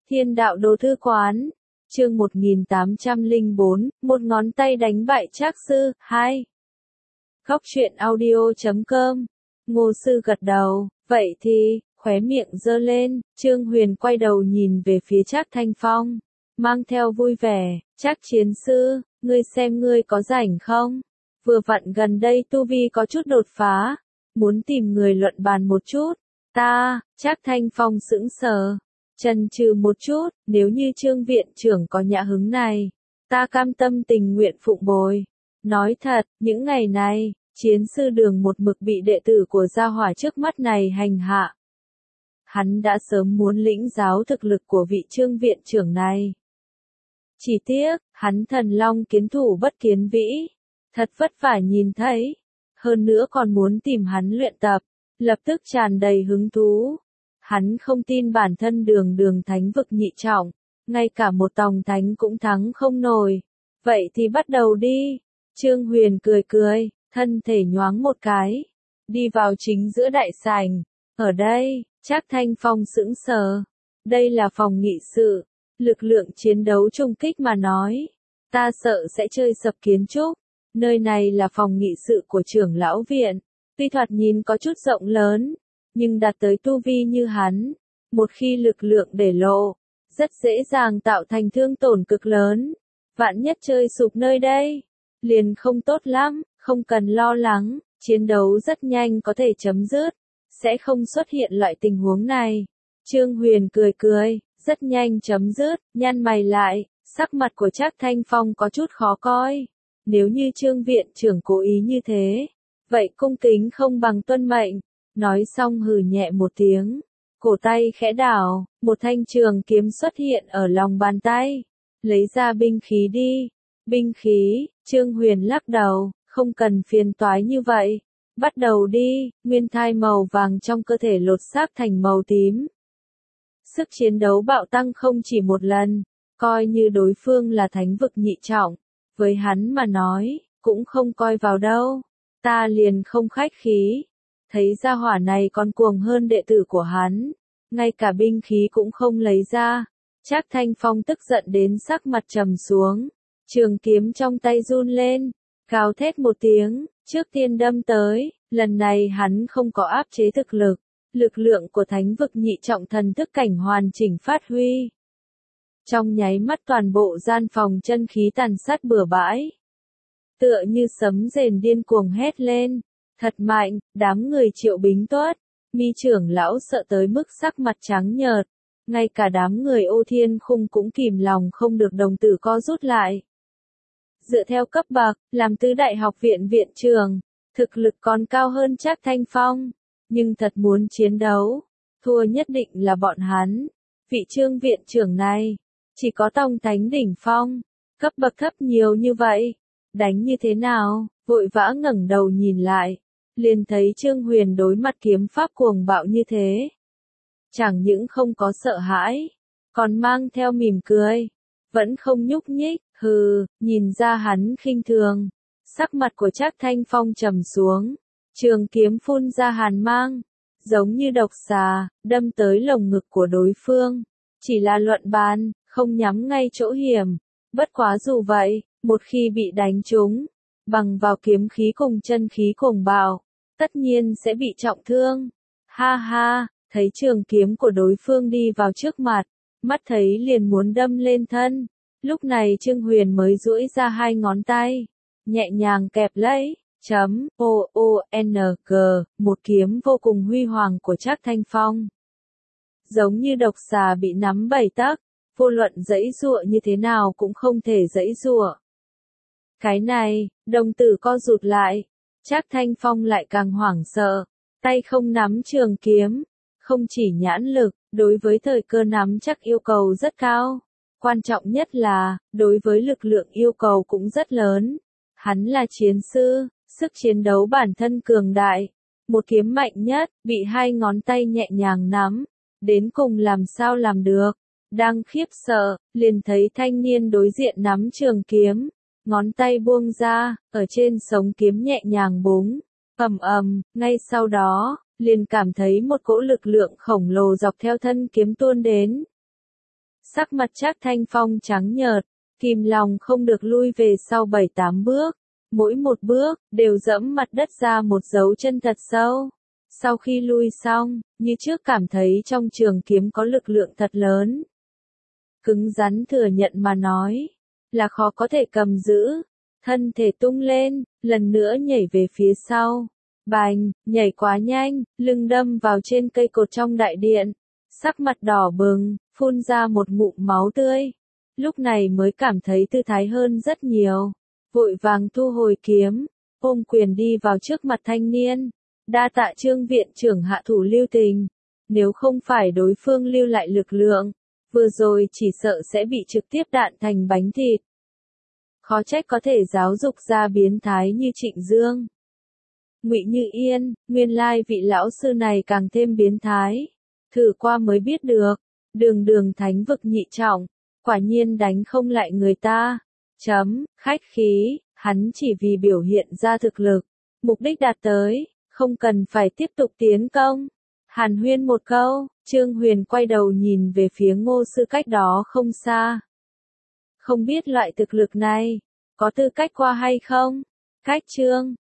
Thiên đạo đồ thư quán. Chương 1804, một ngón tay đánh bại Trác sư, 2. Góc truyện audio.com. Ngô sư gật đầu, vậy thì, khóe miệng giơ lên, Trương Huyền quay đầu nhìn về phía Trác Thanh Phong, mang theo vui vẻ, Trác chiến sư, ngươi xem ngươi có rảnh không? Vừa vặn gần đây tu vi có chút đột phá, muốn tìm người luận bàn một chút. Trác Thanh Phong sững sờ, chần chừ một chút, nếu như Trương viện trưởng có nhã hứng này, ta cam tâm tình nguyện phụng bồi. Nói thật, những ngày này, chiến sư Đường một mực bị đệ tử của gia hỏa trước mắt này hành hạ. Hắn đã sớm muốn lĩnh giáo thực lực của vị Trương viện trưởng này. Chỉ tiếc, hắn thần long kiến thủ bất kiến vĩ, thật vất vả nhìn thấy, hơn nữa còn muốn tìm hắn luyện tập, lập tức tràn đầy hứng thú. Hắn không tin bản thân đường thánh vực nhị trọng, ngay cả một tòng thánh cũng thắng không nổi. Vậy thì bắt đầu đi. Trương Huyền cười, thân thể nhoáng một cái, đi vào chính giữa đại sảnh. Ở đây, Trác Thanh Phong sững sờ. Đây là phòng nghị sự, lực lượng chiến đấu trung kích mà nói. Ta sợ sẽ chơi sập kiến trúc. Nơi này là phòng nghị sự của trưởng lão viện. Tuy thoạt nhìn có chút rộng lớn, nhưng đạt tới tu vi như hắn, một khi lực lượng để lộ, rất dễ dàng tạo thành thương tổn cực lớn. Vạn nhất chơi sụp nơi đây, liền không tốt lắm, không cần lo lắng, chiến đấu rất nhanh có thể chấm dứt, sẽ không xuất hiện loại tình huống này. Trương Huyền cười, rất nhanh chấm dứt, nhăn mày lại, sắc mặt của Trác Thanh Phong có chút khó coi. Nếu như Trương viện trưởng cố ý như thế, vậy cung kính không bằng tuân mệnh. Nói xong hừ nhẹ một tiếng, cổ tay khẽ đảo, một thanh trường kiếm xuất hiện ở lòng bàn tay. Lấy ra binh khí đi. Binh khí, Trương Huyền lắc đầu, không cần phiền toái như vậy. Bắt đầu đi, nguyên thai màu vàng trong cơ thể lột xác thành màu tím. Sức chiến đấu bạo tăng không chỉ một lần, coi như đối phương là thánh vực nhị trọng. Với hắn mà nói, cũng không coi vào đâu. Ta liền không khách khí. Thấy gia hỏa này còn cuồng hơn đệ tử của hắn, ngay cả binh khí cũng không lấy ra. Trác Thanh Phong tức giận đến sắc mặt trầm xuống, trường kiếm trong tay run lên, gào thét một tiếng, trước tiên đâm tới. Lần này hắn không có áp chế thực lực, lực lượng của thánh vực nhị trọng thần thức cảnh hoàn chỉnh phát huy. Trong nháy mắt toàn bộ gian phòng chân khí tàn sát bừa bãi, tựa như sấm rền điên cuồng hét lên. Thật mạnh, đám người Triệu Bính Tuất, Mi trưởng lão sợ tới mức sắc mặt trắng nhợt, ngay cả đám người Ô Thiên Khung cũng kìm lòng không được đồng tử co rút lại. Dựa theo cấp bậc, làm tứ đại học viện viện trưởng, thực lực còn cao hơn Trác Thanh Phong, nhưng thật muốn chiến đấu, thua nhất định là bọn hắn. Vị Trương viện trưởng này, chỉ có tông thánh đỉnh phong, cấp bậc thấp nhiều như vậy, đánh như thế nào? Vội vã ngẩng đầu nhìn lại, liền thấy Trương Huyền đối mặt kiếm pháp cuồng bạo như thế. Chẳng những không có sợ hãi, còn mang theo mỉm cười, vẫn không nhúc nhích, nhìn ra hắn khinh thường. Sắc mặt của Trác Thanh Phong trầm xuống, trường kiếm phun ra hàn mang, giống như độc xà, đâm tới lồng ngực của đối phương. Chỉ là luận bàn, không nhắm ngay chỗ hiểm. Bất quá dù vậy, một khi bị đánh trúng, bằng vào kiếm khí cùng chân khí cuồng bạo, tất nhiên sẽ bị trọng thương. Ha, thấy trường kiếm của đối phương đi vào trước mặt, mắt thấy liền muốn đâm lên thân. Lúc này Trương Huyền mới duỗi ra hai ngón tay, nhẹ nhàng kẹp lấy, OONG, một kiếm vô cùng huy hoàng của Trác Thanh Phong. Giống như độc xà bị nắm bảy tấc, vô luận giãy giụa như thế nào cũng không thể giãy giụa. Cái này, đồng tử co rụt lại, Trác Thanh Phong lại càng hoảng sợ, tay không nắm trường kiếm, không chỉ nhãn lực, đối với thời cơ nắm chắc yêu cầu rất cao, quan trọng nhất là, đối với lực lượng yêu cầu cũng rất lớn. Hắn là chiến sư, sức chiến đấu bản thân cường đại, một kiếm mạnh nhất, bị hai ngón tay nhẹ nhàng nắm, đến cùng làm sao làm được. Đang khiếp sợ, liền thấy thanh niên đối diện nắm trường kiếm, ngón tay buông ra, ở trên sống kiếm nhẹ nhàng búng, ngay sau đó, liền cảm thấy một cỗ lực lượng khổng lồ dọc theo thân kiếm tuôn đến. Sắc mặt Trác Thanh Phong trắng nhợt, kìm lòng không được lui về sau 7-8 bước. Mỗi một bước, đều dẫm mặt đất ra một dấu chân thật sâu. Sau khi lui xong, như trước cảm thấy trong trường kiếm có lực lượng thật lớn. Cứng rắn thừa nhận mà nói, là khó có thể cầm giữ. Thân thể tung lên, lần nữa nhảy về phía sau. Bành, nhảy quá nhanh, lưng đâm vào trên cây cột trong đại điện. Sắc mặt đỏ bừng, phun ra một ngụm máu tươi. Lúc này mới cảm thấy thư thái hơn rất nhiều. Vội vàng thu hồi kiếm, ôm quyền đi vào trước mặt thanh niên. Đa tạ Trương viện trưởng hạ thủ lưu tình. Nếu không phải đối phương lưu lại lực lượng, vừa rồi chỉ sợ sẽ bị trực tiếp đạn thành bánh thịt. Khó trách có thể giáo dục ra biến thái như Trịnh Dương. Ngụy Như Yên, nguyên lai vị lão sư này càng thêm biến thái. Thử qua mới biết được, đường đường thánh vực nhị trọng, quả nhiên đánh không lại người ta. Khách khí, hắn chỉ vì biểu hiện ra thực lực, mục đích đạt tới, không cần phải tiếp tục tiến công. Hàn huyên một câu, Trương Huyền quay đầu nhìn về phía Ngô sư cách đó không xa. Không biết loại thực lực này, có tư cách qua hay không? Cách Trương,